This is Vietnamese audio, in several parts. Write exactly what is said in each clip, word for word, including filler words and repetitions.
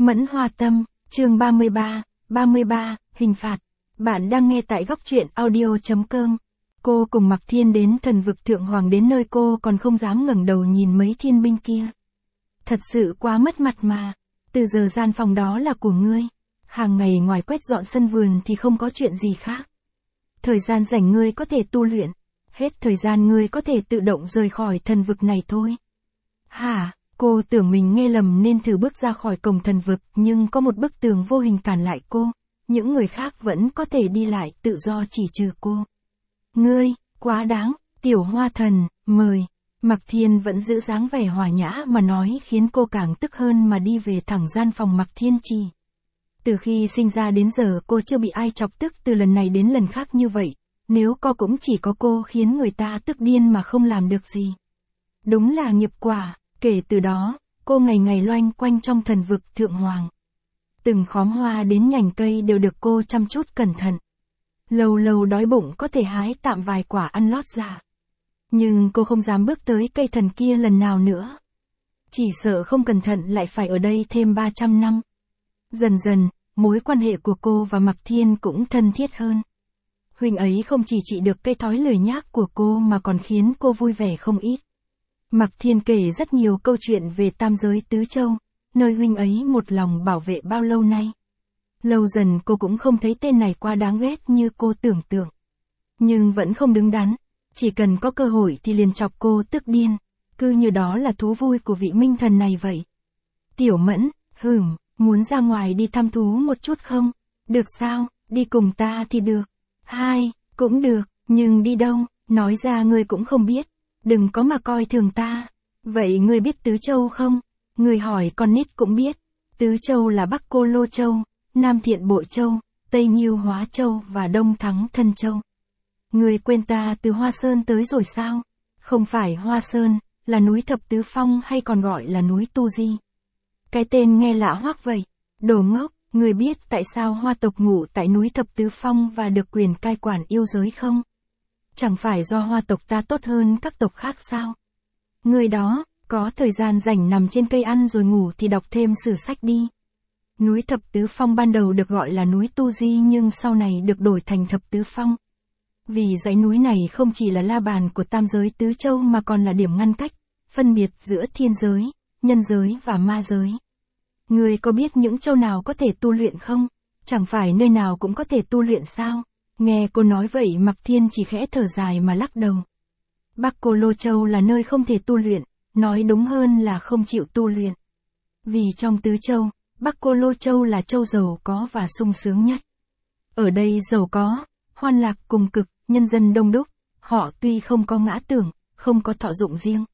Mẫn Hoa Tâm, chương ba mươi ba, ba mươi ba, hình phạt. Bạn đang nghe tại góc truyện audio chấm com. Cô cùng Mạc Thiên đến thần vực Thượng Hoàng, đến nơi cô còn không dám ngẩng đầu nhìn mấy thiên binh kia. Thật sự quá mất mặt mà. Từ giờ gian phòng đó là của ngươi. Hàng ngày ngoài quét dọn sân vườn thì không có chuyện gì khác. Thời gian rảnh ngươi có thể tu luyện. Hết thời gian ngươi có thể tự động rời khỏi thần vực này thôi. Hả? Cô tưởng mình nghe lầm nên thử bước ra khỏi cổng thần vực, nhưng có một bức tường vô hình cản lại cô. Những người khác vẫn có thể đi lại tự do chỉ trừ cô. Ngươi, quá đáng, tiểu hoa thần, mời. Mạc Thiên vẫn giữ dáng vẻ hòa nhã mà nói, khiến cô càng tức hơn mà đi về thẳng gian phòng Mạc Thiên Trì. Từ khi sinh ra đến giờ cô chưa bị ai chọc tức từ lần này đến lần khác như vậy. Nếu có cũng chỉ có cô khiến người ta tức điên mà không làm được gì. Đúng là nghiệp quả. Kể từ đó, cô ngày ngày loanh quanh trong thần vực Thượng Hoàng. Từng khóm hoa đến nhành cây đều được cô chăm chút cẩn thận. Lâu lâu đói bụng có thể hái tạm vài quả ăn lót dạ. Nhưng cô không dám bước tới cây thần kia lần nào nữa. Chỉ sợ không cẩn thận lại phải ở đây thêm ba trăm năm. Dần dần, mối quan hệ của cô và Mạc Thiên cũng thân thiết hơn. Huynh ấy không chỉ trị được cái thói lười nhác của cô mà còn khiến cô vui vẻ không ít. Mạc Thiên kể rất nhiều câu chuyện về tam giới tứ châu, nơi huynh ấy một lòng bảo vệ bao lâu nay. Lâu dần cô cũng không thấy tên này quá đáng ghét như cô tưởng tượng. Nhưng vẫn không đứng đắn, chỉ cần có cơ hội thì liền chọc cô tức điên, cứ như đó là thú vui của vị minh thần này vậy. Tiểu Mẫn, hửm, muốn ra ngoài đi thăm thú một chút không? Được sao, đi cùng ta thì được. Hai, cũng được, nhưng đi đâu, nói ra ngươi cũng không biết. Đừng có mà coi thường ta. Vậy ngươi biết Tứ Châu không? Ngươi hỏi con nít cũng biết. Tứ Châu là Bắc Cô Lô Châu, Nam Thiện Bội Châu, Tây Nhiêu Hóa Châu và Đông Thắng Thân Châu. Ngươi quên ta từ Hoa Sơn tới rồi sao? Không phải Hoa Sơn, là núi Thập Tứ Phong hay còn gọi là núi Tu Di. Cái tên nghe lạ hoắc vậy. Đồ ngốc, ngươi biết tại sao Hoa tộc ngủ tại núi Thập Tứ Phong và được quyền cai quản yêu giới không? Chẳng phải do Hoa tộc ta tốt hơn các tộc khác sao? Người đó, có thời gian rảnh nằm trên cây ăn rồi ngủ thì đọc thêm sử sách đi. Núi Thập Tứ Phong ban đầu được gọi là núi Tu Di nhưng sau này được đổi thành Thập Tứ Phong. Vì dãy núi này không chỉ là la bàn của tam giới tứ châu mà còn là điểm ngăn cách, phân biệt giữa thiên giới, nhân giới và ma giới. Người có biết những châu nào có thể tu luyện không? Chẳng phải nơi nào cũng có thể tu luyện sao? Nghe cô nói vậy Mạc Thiên chỉ khẽ thở dài mà lắc đầu. Bắc Cô Lô Châu là nơi không thể tu luyện, nói đúng hơn là không chịu tu luyện. Vì trong tứ châu, Bắc Cô Lô Châu là châu giàu có và sung sướng nhất. Ở đây giàu có, hoan lạc cùng cực, nhân dân đông đúc, họ tuy không có ngã tưởng, không có thọ dụng riêng.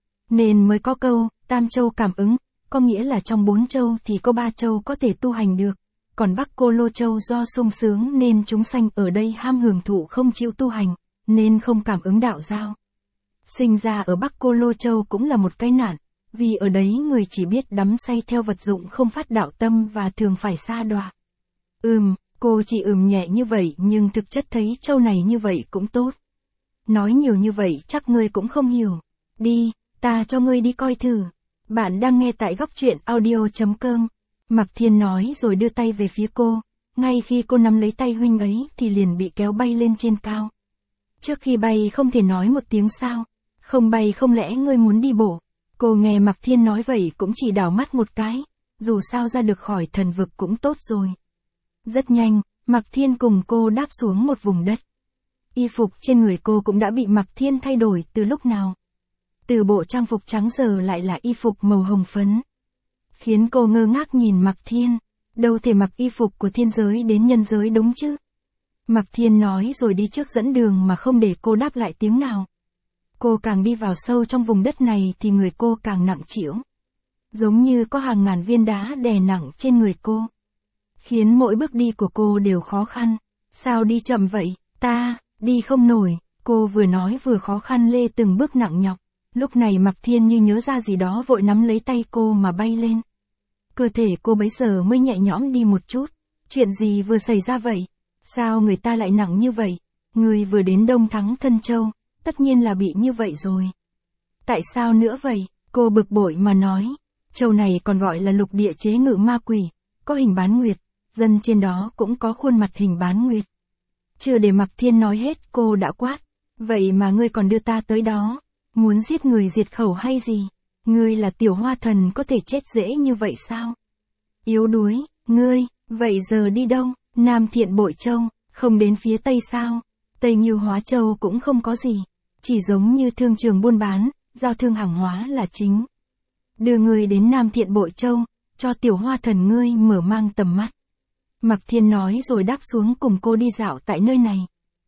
Nên mới có câu, tam châu cảm ứng, có nghĩa là trong bốn châu thì có ba châu có thể tu hành được. Còn Bắc Cô Lô Châu do sung sướng nên chúng sanh ở đây ham hưởng thụ không chịu tu hành, nên không cảm ứng đạo giao. Sinh ra ở Bắc Cô Lô Châu cũng là một cái nạn, vì ở đấy người chỉ biết đắm say theo vật dụng không phát đạo tâm và thường phải sa đọa. Ừm, cô chỉ ừm nhẹ như vậy nhưng thực chất thấy châu này như vậy cũng tốt. Nói nhiều như vậy chắc ngươi cũng không hiểu. Đi, ta cho ngươi đi coi thử. Bạn đang nghe tại góc truyện audio chấm com. Mạc Thiên nói rồi đưa tay về phía cô, ngay khi cô nắm lấy tay huynh ấy thì liền bị kéo bay lên trên cao. Trước khi bay không thể nói một tiếng sao? Không bay không lẽ ngươi muốn đi bộ? Cô nghe Mạc Thiên nói vậy cũng chỉ đảo mắt một cái, dù sao ra được khỏi thần vực cũng tốt rồi. Rất nhanh, Mạc Thiên cùng cô đáp xuống một vùng đất. Y phục trên người cô cũng đã bị Mạc Thiên thay đổi từ lúc nào. Từ bộ trang phục trắng giờ lại là y phục màu hồng phấn. Khiến cô ngơ ngác nhìn Mạc Thiên, đâu thể mặc y phục của thiên giới đến nhân giới đúng chứ? Mạc Thiên nói rồi đi trước dẫn đường mà không để cô đáp lại tiếng nào. Cô càng đi vào sâu trong vùng đất này thì người cô càng nặng trĩu. Giống như có hàng ngàn viên đá đè nặng trên người cô. Khiến mỗi bước đi của cô đều khó khăn. Sao đi chậm vậy, ta, đi không nổi. Cô vừa nói vừa khó khăn lê từng bước nặng nhọc. Lúc này Mạc Thiên như nhớ ra gì đó vội nắm lấy tay cô mà bay lên. Cơ thể cô bấy giờ mới nhẹ nhõm đi một chút. Chuyện gì vừa xảy ra vậy? Sao người ta lại nặng như vậy? Người vừa đến Đông Thắng Thân Châu, tất nhiên là bị như vậy rồi. Tại sao nữa vậy? Cô bực bội mà nói. Châu này còn gọi là lục địa chế ngự ma quỷ, có hình bán nguyệt, dân trên đó cũng có khuôn mặt hình bán nguyệt. Chưa để Mạc Thiên nói hết cô đã quát, vậy mà ngươi còn đưa ta tới đó, muốn giết người diệt khẩu hay gì? Ngươi là tiểu hoa thần có thể chết dễ như vậy sao? Yếu đuối, ngươi, vậy giờ đi đâu? Nam Thiện Bội Châu, không đến phía Tây sao? Tây Nghiêu Hóa Châu cũng không có gì, chỉ giống như thương trường buôn bán, giao thương hàng hóa là chính. Đưa ngươi đến Nam Thiện Bội Châu, cho tiểu hoa thần ngươi mở mang tầm mắt. Mạc Thiên nói rồi đáp xuống cùng cô đi dạo tại nơi này.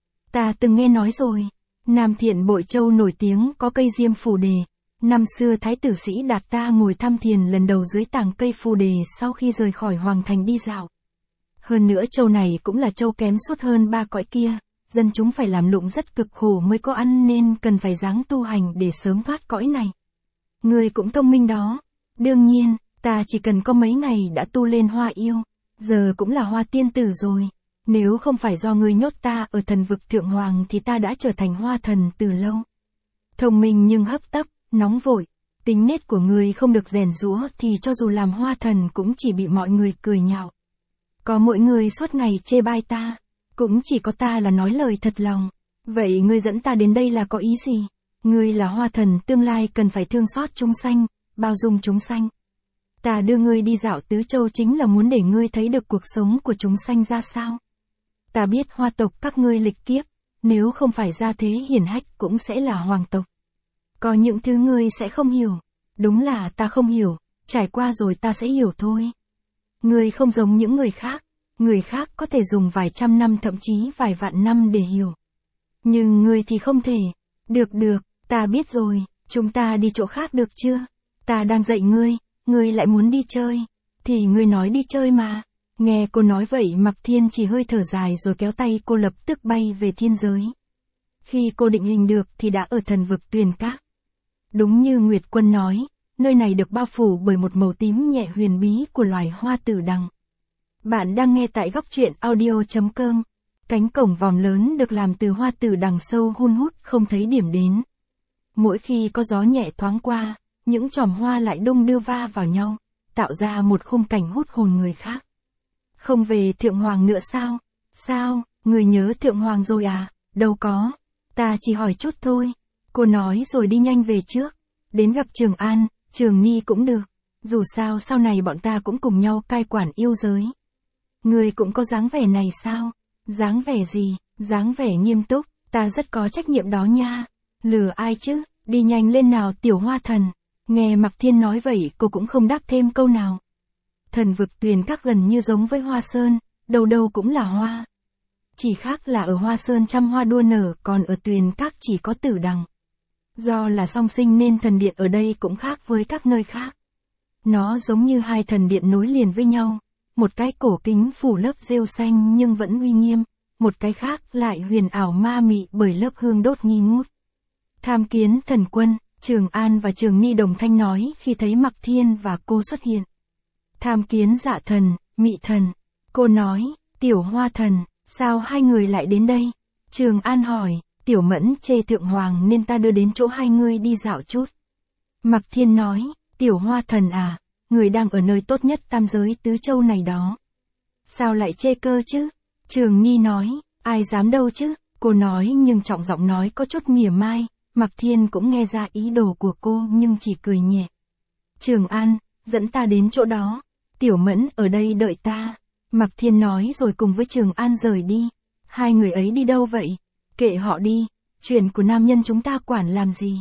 Ta từng nghe nói rồi, Nam Thiện Bội Châu nổi tiếng có cây diêm phù đề. Năm xưa Thái tử Sĩ Đạt ta ngồi thăm thiền lần đầu dưới tàng cây phù đề sau khi rời khỏi hoàng thành đi dạo. Hơn nữa châu này cũng là châu kém suốt hơn ba cõi kia, dân chúng phải làm lụng rất cực khổ mới có ăn nên cần phải ráng tu hành để sớm thoát cõi này. Ngươi cũng thông minh đó. Đương nhiên, ta chỉ cần có mấy ngày đã tu lên hoa yêu, giờ cũng là hoa tiên tử rồi. Nếu không phải do ngươi nhốt ta ở thần vực thượng hoàng thì ta đã trở thành hoa thần từ lâu. Thông minh nhưng hấp tấp, nóng vội, tính nết của ngươi không được rèn giũa thì cho dù làm hoa thần cũng chỉ bị mọi người cười nhạo. Có mỗi người suốt ngày chê bai ta, cũng chỉ có ta là nói lời thật lòng. Vậy ngươi dẫn ta đến đây là có ý gì? Ngươi là hoa thần tương lai cần phải thương xót chúng sanh, bao dung chúng sanh. Ta đưa ngươi đi dạo tứ châu chính là muốn để ngươi thấy được cuộc sống của chúng sanh ra sao. Ta biết hoa tộc các ngươi lịch kiếp, nếu không phải gia thế hiển hách cũng sẽ là hoàng tộc. Có những thứ ngươi sẽ không hiểu, đúng là ta không hiểu, trải qua rồi ta sẽ hiểu thôi. Ngươi không giống những người khác, người khác có thể dùng vài trăm năm thậm chí vài vạn năm để hiểu. Nhưng ngươi thì không thể. Được được, ta biết rồi, chúng ta đi chỗ khác được chưa? Ta đang dạy ngươi, ngươi lại muốn đi chơi. Thì ngươi nói đi chơi mà. Nghe cô nói vậy Mạc Thiên chỉ hơi thở dài rồi kéo tay cô lập tức bay về thiên giới. Khi cô định hình được thì đã ở thần vực Tuyền Các. Đúng như Nguyệt Quân nói, nơi này được bao phủ bởi một màu tím nhẹ huyền bí của loài hoa tử đằng. Bạn đang nghe tại góc truyện audio chấm com. Cánh cổng vòm lớn được làm từ hoa tử đằng sâu hun hút không thấy điểm đến. Mỗi khi có gió nhẹ thoáng qua, những chòm hoa lại đung đưa va vào nhau, tạo ra một khung cảnh hút hồn người khác. Không về Thượng Hoàng nữa sao? Sao, người nhớ Thượng Hoàng rồi à? Đâu có, ta chỉ hỏi chút thôi. Cô nói rồi đi nhanh về trước, đến gặp Trường An, Trường Nhi cũng được. Dù sao sau này bọn ta cũng cùng nhau cai quản yêu giới. Người cũng có dáng vẻ này sao? Dáng vẻ gì? Dáng vẻ nghiêm túc, ta rất có trách nhiệm đó nha. Lừa ai chứ? Đi nhanh lên nào tiểu hoa thần. Nghe Mạc Thiên nói vậy cô cũng không đáp thêm câu nào. Thần vực Tuyền Các gần như giống với Hoa Sơn, đầu đầu cũng là hoa. Chỉ khác là ở Hoa Sơn trăm hoa đua nở, còn ở Tuyền Các chỉ có tử đằng. Do là song sinh nên thần điện ở đây cũng khác với các nơi khác. Nó giống như hai thần điện nối liền với nhau, một cái cổ kính phủ lớp rêu xanh nhưng vẫn uy nghiêm, một cái khác lại huyền ảo ma mị bởi lớp hương đốt nghi ngút. Tham kiến thần quân, Trường An và Trường Ni đồng thanh nói khi thấy Mạc Thiên và cô xuất hiện. Tham kiến dạ thần, mị thần. Cô nói, tiểu hoa thần, sao hai người lại đến đây? Trường An hỏi, tiểu mẫn chê Thượng Hoàng nên ta đưa đến chỗ hai người đi dạo chút. Mạc Thiên nói, tiểu hoa thần à, người đang ở nơi tốt nhất tam giới tứ châu này đó. Sao lại chê cơ chứ? Trường Nhi nói, ai dám đâu chứ? Cô nói nhưng trọng giọng nói có chút mỉa mai. Mạc Thiên cũng nghe ra ý đồ của cô nhưng chỉ cười nhẹ. Trường An, dẫn ta đến chỗ đó. Tiểu Mẫn ở đây đợi ta. Mạc Thiên nói rồi cùng với Trường An rời đi. Hai người ấy đi đâu vậy? Kệ họ đi, chuyện của nam nhân chúng ta quản làm gì?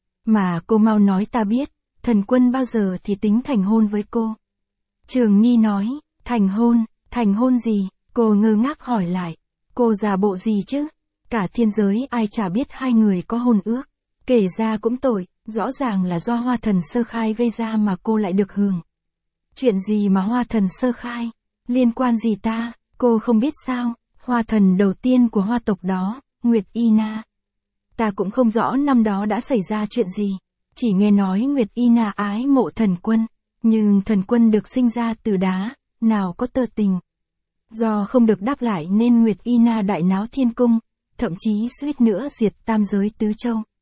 Mà cô mau nói ta biết, thần quân bao giờ thì tính thành hôn với cô? Trường Nhi nói, thành hôn, thành hôn gì? Cô ngơ ngác hỏi lại, cô giả bộ gì chứ? Cả thiên giới ai chả biết hai người có hôn ước. Kể ra cũng tội, rõ ràng là do hoa thần sơ khai gây ra mà cô lại được hưởng. Chuyện gì mà hoa thần sơ khai? Liên quan gì ta? Cô không biết sao? Hoa thần đầu tiên của hoa tộc đó, Nguyệt Y Na. Ta cũng không rõ năm đó đã xảy ra chuyện gì. Chỉ nghe nói Nguyệt Y Na ái mộ thần quân. Nhưng thần quân được sinh ra từ đá, nào có tơ tình. Do không được đáp lại nên Nguyệt Y Na đại náo thiên cung, thậm chí suýt nữa diệt tam giới tứ châu.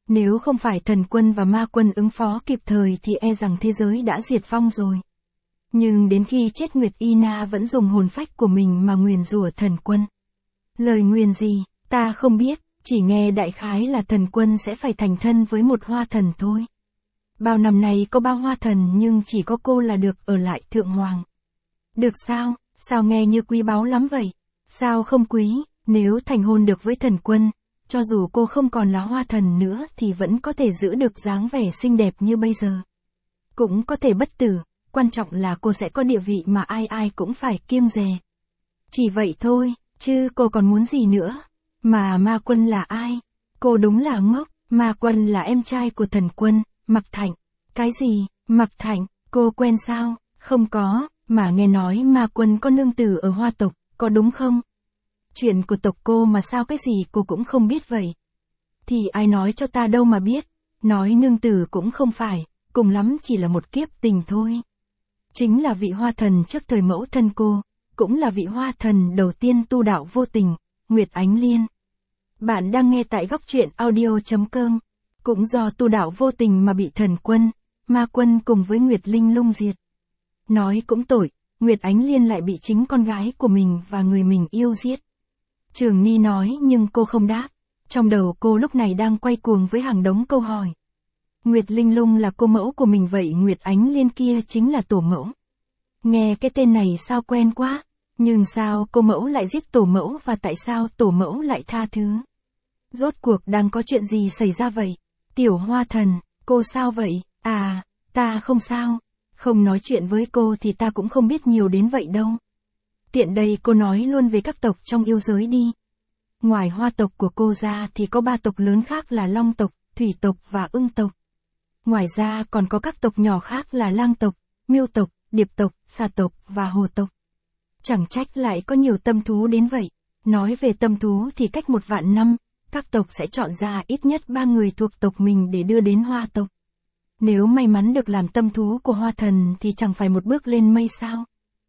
Nếu không phải thần quân và ma quân ứng phó kịp thời thì e rằng thế giới đã diệt vong rồi. Nhưng đến khi chết Nguyệt Y Na vẫn dùng hồn phách của mình mà nguyền rủa thần quân. Lời nguyền gì, ta không biết, chỉ nghe đại khái là thần quân sẽ phải thành thân với một hoa thần thôi. Bao năm nay có bao hoa thần nhưng chỉ có cô là được ở lại thượng hoàng. Được sao, sao nghe như quý báu lắm vậy? Sao không quý, nếu thành hôn được với thần quân, cho dù cô không còn là hoa thần nữa thì vẫn có thể giữ được dáng vẻ xinh đẹp như bây giờ. Cũng có thể bất tử, quan trọng là cô sẽ có địa vị mà ai ai cũng phải kiêng dè. Chỉ vậy thôi, chứ cô còn muốn gì nữa? Mà ma quân là ai? Cô đúng là ngốc, ma quân là em trai của thần quân, Mặc Thạnh. Cái gì, Mặc Thạnh, cô quen sao? Không có, mà nghe nói ma quân có nương tử ở Hoa tộc, có đúng không? Chuyện của tộc cô mà sao cái gì cô cũng không biết vậy? Thì ai nói cho ta đâu mà biết, nói nương tử cũng không phải, cùng lắm chỉ là một kiếp tình thôi. Chính là vị hoa thần trước thời mẫu thân cô, cũng là vị hoa thần đầu tiên tu đạo vô tình, Nguyệt Ánh Liên. Bạn đang nghe tại góc truyện audio chấm com. Cũng do tu đạo vô tình mà bị thần quân, ma quân cùng với Nguyệt Linh Lung diệt. Nói cũng tội, Nguyệt Ánh Liên lại bị chính con gái của mình và người mình yêu giết. Trường Ni nói nhưng cô không đáp. Trong đầu cô lúc này đang quay cuồng với hàng đống câu hỏi. Nguyệt Linh Lung là cô mẫu của mình vậy Nguyệt Ánh Liên kia chính là tổ mẫu. Nghe cái tên này sao quen quá, nhưng sao cô mẫu lại giết tổ mẫu và tại sao tổ mẫu lại tha thứ? Rốt cuộc đang có chuyện gì xảy ra vậy? Tiểu Hoa thần, cô sao vậy? À, ta không sao. Không nói chuyện với cô thì ta cũng không biết nhiều đến vậy đâu. Tiện đây cô nói luôn về các tộc trong yêu giới đi. Ngoài Hoa tộc của cô ra thì có ba tộc lớn khác là Long tộc, Thủy tộc và Ưng tộc. Ngoài ra còn có các tộc nhỏ khác là Lang tộc, Miêu tộc, Điệp tộc, Xà tộc và Hồ tộc. Chẳng trách lại có nhiều tâm thú đến vậy. Nói về tâm thú thì cách một vạn năm, các tộc sẽ chọn ra ít nhất ba người thuộc tộc mình để đưa đến Hoa tộc. Nếu may mắn được làm tâm thú của Hoa thần thì chẳng phải một bước lên mây sao?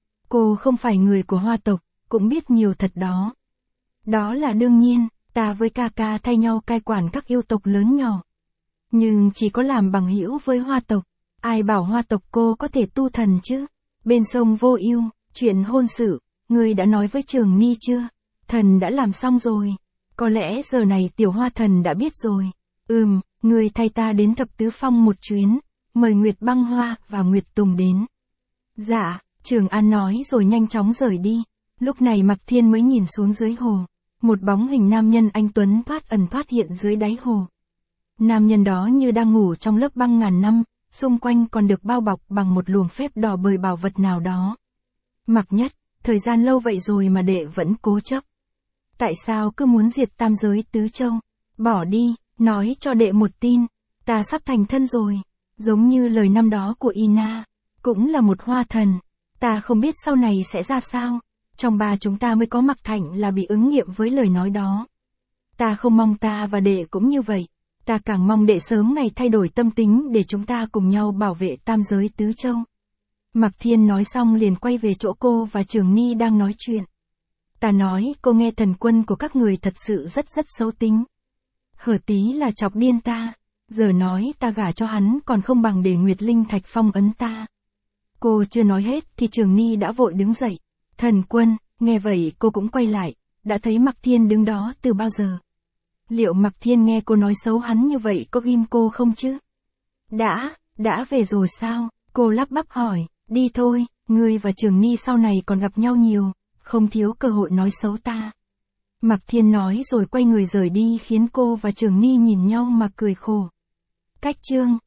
Cô không phải người của Hoa tộc, cũng biết nhiều thật đó. Đó là đương nhiên, ta với ca ca thay nhau cai quản các yêu tộc lớn nhỏ. Nhưng chỉ có làm bằng hữu với Hoa tộc, ai bảo Hoa tộc cô có thể tu thần chứ? Bên sông Vô Ưu, chuyện hôn sự, người đã nói với Trường Ni chưa? Thần đã làm xong rồi. Có lẽ giờ này tiểu Hoa thần đã biết rồi. Ừm, người thay ta đến Thập Tứ Phong một chuyến, mời Nguyệt Băng Hoa và Nguyệt Tùng đến. Dạ, Trường An nói rồi nhanh chóng rời đi. Lúc này Mạc Thiên mới nhìn xuống dưới hồ. Một bóng hình nam nhân anh tuấn thoát ẩn thoát hiện dưới đáy hồ. Nam nhân đó như đang ngủ trong lớp băng ngàn năm, xung quanh còn được bao bọc bằng một luồng phép đỏ bời bảo vật nào đó. Mạc Nhất, thời gian lâu vậy rồi mà đệ vẫn cố chấp. Tại sao cứ muốn diệt tam giới tứ châu? Bỏ đi, nói cho đệ một tin, ta sắp thành thân rồi. Giống như lời năm đó của Ina, cũng là một hoa thần. Ta không biết sau này sẽ ra sao. Trong ba chúng ta mới có Mạc Thạnh là bị ứng nghiệm với lời nói đó. Ta không mong ta và đệ cũng như vậy. Ta càng mong đệ sớm ngày thay đổi tâm tính để chúng ta cùng nhau bảo vệ tam giới tứ châu. Mạc Thiên nói xong liền quay về chỗ cô và Trường Ni đang nói chuyện. Ta nói cô nghe thần quân của các người thật sự rất rất xấu tính. Hở tí là chọc điên ta. Giờ nói ta gả cho hắn còn không bằng để Nguyệt Linh Thạch phong ấn ta. Cô chưa nói hết thì Trường Ni đã vội đứng dậy. Thần quân, nghe vậy cô cũng quay lại, đã thấy Mạc Thiên đứng đó từ bao giờ. Liệu Mạc Thiên nghe cô nói xấu hắn như vậy có ghim cô không chứ? Đã, đã về rồi sao? Cô lắp bắp hỏi, đi thôi, ngươi và Trường Ni sau này còn gặp nhau nhiều, không thiếu cơ hội nói xấu ta. Mạc Thiên nói rồi quay người rời đi khiến cô và Trường Ni nhìn nhau mà cười khổ. Cách chương